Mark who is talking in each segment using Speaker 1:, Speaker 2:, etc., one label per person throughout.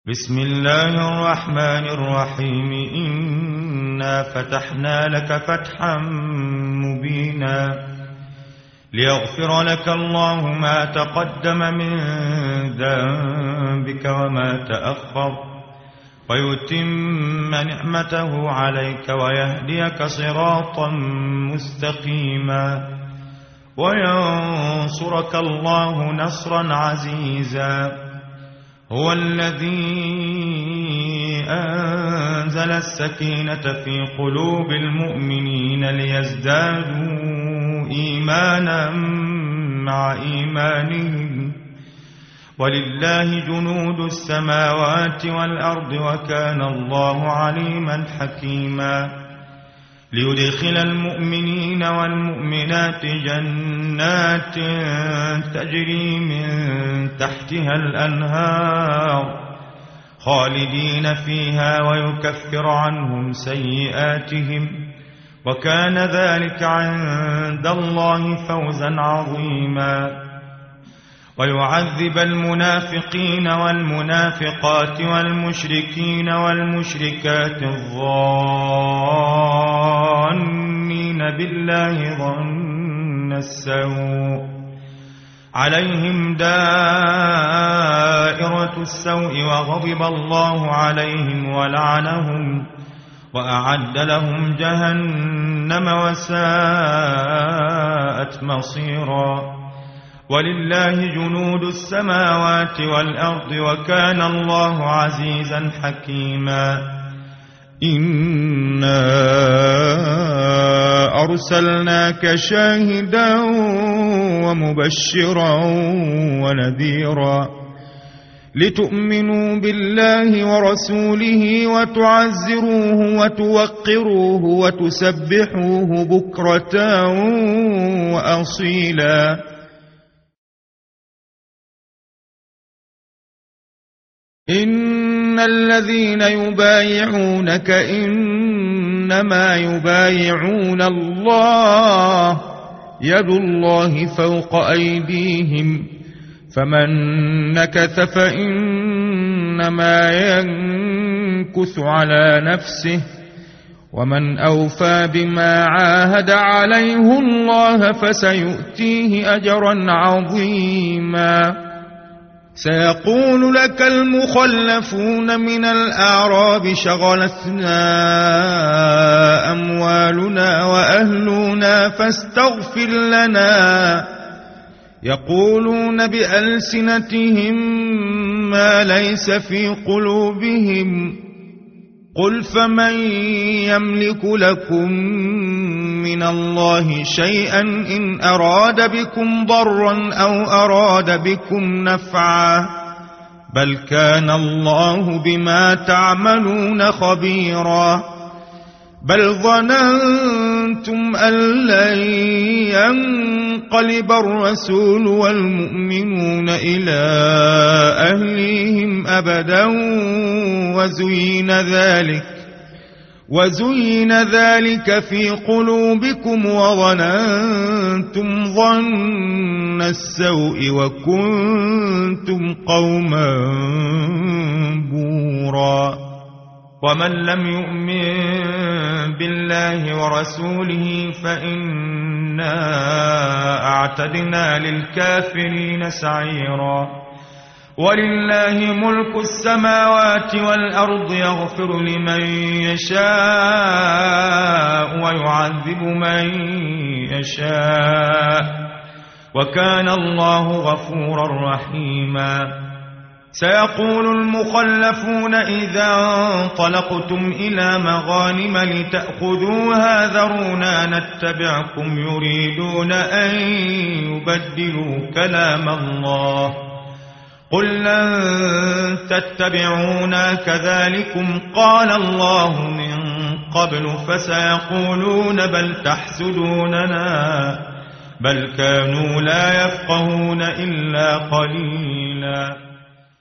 Speaker 1: بسم الله الرحمن الرحيم إنا فتحنا لك فتحا مبينا ليغفر لك الله ما تقدم من ذنبك وما تأخر ويتم نعمته عليك ويهديك صراطا مستقيما وينصرك الله نصرا عزيزا هو الذي أنزل السكينة في قلوب المؤمنين ليزدادوا إيمانا مع إيمانهم ولله جنود السماوات والأرض وكان الله عليما حكيما ليدخل المؤمنين والمؤمنات جنات تجري من تحتها الأنهار خالدين فيها ويكفر عنهم سيئاتهم وكان ذلك عند الله فوزا عظيما ويعذب المنافقين والمنافقات والمشركين والمشركات الظانين بالله ظن السوء عليهم دائرة السوء وغضب الله عليهم ولعنهم وأعد لهم جهنم وساءت مصيرا ولله جنود السماوات والأرض وكان الله عزيزا حكيما إنا أرسلناك شاهدا ومبشرا ونذيرا لتؤمنوا بالله ورسوله وتعزروه وتوقروه وتسبحوه بكرة وأصيلا إن الذين يبايعونك إنما يبايعون الله يد الله فوق أيديهم فمن نكث فإنما ينكث على نفسه ومن أوفى بما عاهد عليه الله فسيؤتيه أجرا عظيما سيقول لك المخلفون من الأعراب شغلتنا أموالنا وأهلنا فاستغفر لنا يقولون بألسنتهم ما ليس في قلوبهم قل فمن يملك لكم من الله شيئا إن أراد بكم ضرا أو أراد بكم نفعا بل كان الله بما تعملون خبيرا بل ظننتم أن لن ينقلب الرسول والمؤمنون إلى أهليهم أبدا وزين ذلك في قلوبكم وظننتم ظن السوء وكنتم قوما بورا ومن لم يؤمن بالله ورسوله فإنا أعتدنا للكافرين سعيرا ولله ملك السماوات والأرض يغفر لمن يشاء ويعذب من يشاء وكان الله غفورا رحيما سيقول المخلفون إذا انطلقتم إلى مغانم لتأخذوها ذرونا نتبعكم يريدون أن يبدلوا كلام الله قل لن تتبعونا كذلكم قال الله من قبل فسيقولون بل تحسدوننا بل كانوا لا يفقهون إلا قليلا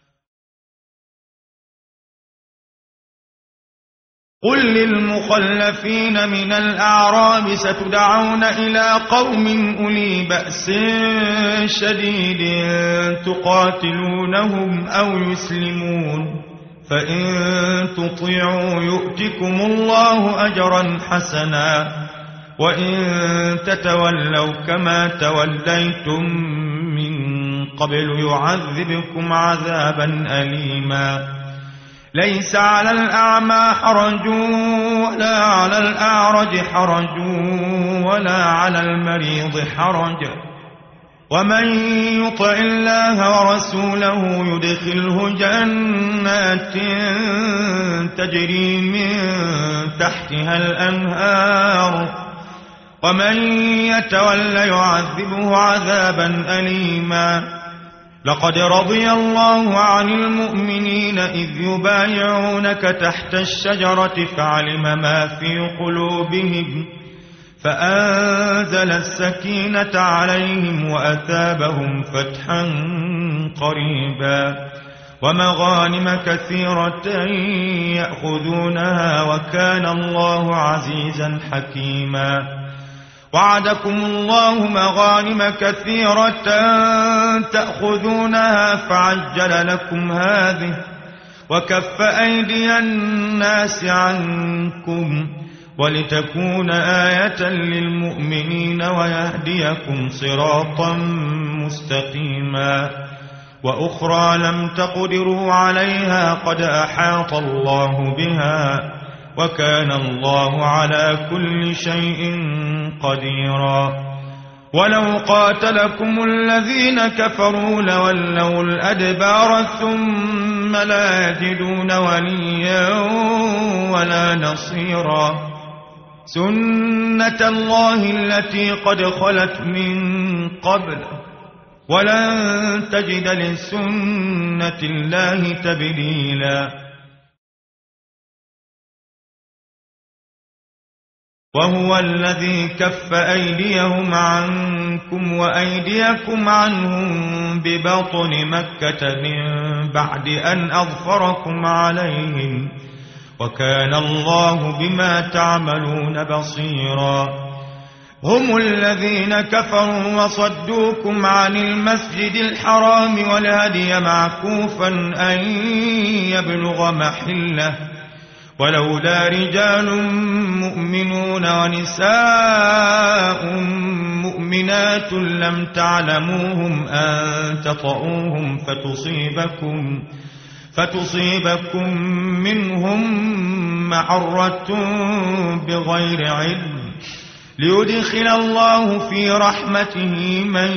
Speaker 1: قل للمخلفين من الأعراب ستدعون إلى قوم أولي بأس شديد تقاتلونهم أو يسلمون فإن تطيعوا يؤتكم الله أجرا حسنا وإن تتولوا كما توليتم من قبل يعذبكم عذابا أليما ليس على الأعمى حرج ولا على الأعرج حرج ولا على المريض حرج ومن يطع الله ورسوله يدخله جنات تجري من تحتها الأنهار ومن يتول يعذبه عذابا أليما لقد رضي الله عن المؤمنين إذ يبايعونك تحت الشجرة فعلم ما في قلوبهم فأنزل السكينة عليهم وأثابهم فتحا قريبا ومغانم كثيرة يأخذونها وكان الله عزيزا حكيما وعدكم الله مغانم كثيرة تأخذونها فعجل لكم هذه وكف أيدي الناس عنكم ولتكون آية للمؤمنين ويهديكم صراطا مستقيما وأخرى لم تقدروا عليها قد أحاط الله بها وكان الله على كل شيء قديرا ولو قاتلكم الذين كفروا لولوا الأدبار ثم لا يجدون وليا ولا نصيرا سنة الله التي قد خلت من قبل ولن تجد لسنة الله تبديلا وهو الذي كف أيديهم عنكم وأيديكم عنهم ببطن مكة من بعد أن أظفركم عليهم وكان الله بما تعملون بصيرا هم الذين كفروا وصدوكم عن المسجد الحرام والهدي معكوفا أن يبلغ محله ولولا رجال مؤمنون ونساء مؤمنات لم تعلموهم أن تطؤوهم فتصيبكم منهم معرة بغير علم ليدخل الله في رحمته من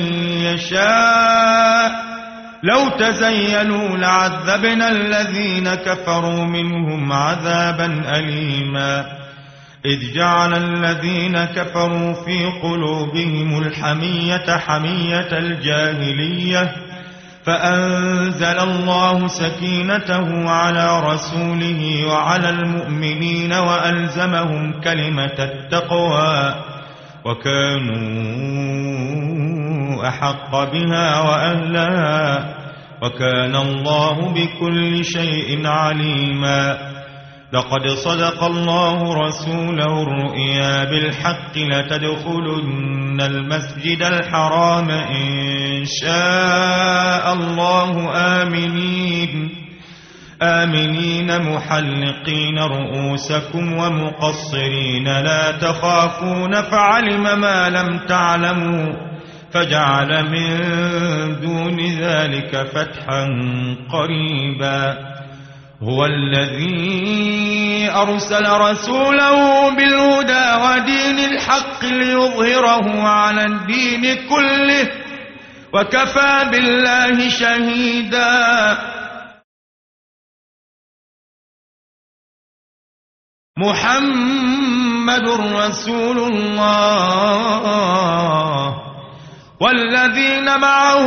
Speaker 1: يشاء لو تزينوا لعذبنا الذين كفروا منهم عذابا أليما إذ جعل الذين كفروا في قلوبهم الحمية حمية الجاهلية فأنزل الله سكينته على رسوله وعلى المؤمنين وألزمهم كلمة التقوى وكانوا أحق بها وأهلها وكان الله بكل شيء عليما لقد صدق الله رسوله الرؤيا بالحق لتدخلن المسجد الحرام إن شاء الله آمنين محلقين رؤوسكم ومقصرين لا تخافون فعلم ما لم تعلموا فجعل من دون ذلك فتحا قريبا هو الذي أرسل رسوله بالهدى ودين الحق ليظهره على الدين كله وكفى بالله شهيدا محمد رسول الله والذين معه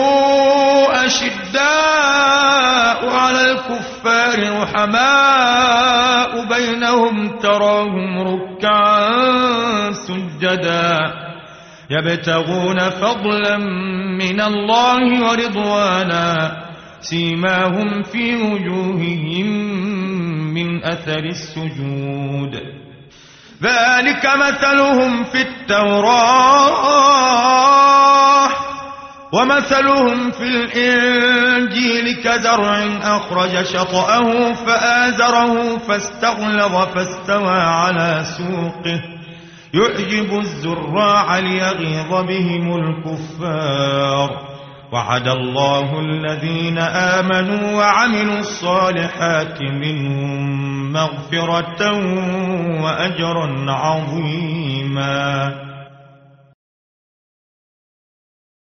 Speaker 1: أشداء على الكفار رحماء بينهم تراهم ركعا سجدا يبتغون فضلا من الله ورضوانا سيماهم في وجوههم من أثر السجود ذلك مثلهم في التوراة ومثلهم في الإنجيل كزرع أخرج شطأه فآزره فاستغلظ فاستوى على سوقه يعجب الزراع ليغيظ بهم الكفار. وعد الله الذين آمنوا وعملوا الصالحات منهم مغفرة وأجرا عظيما.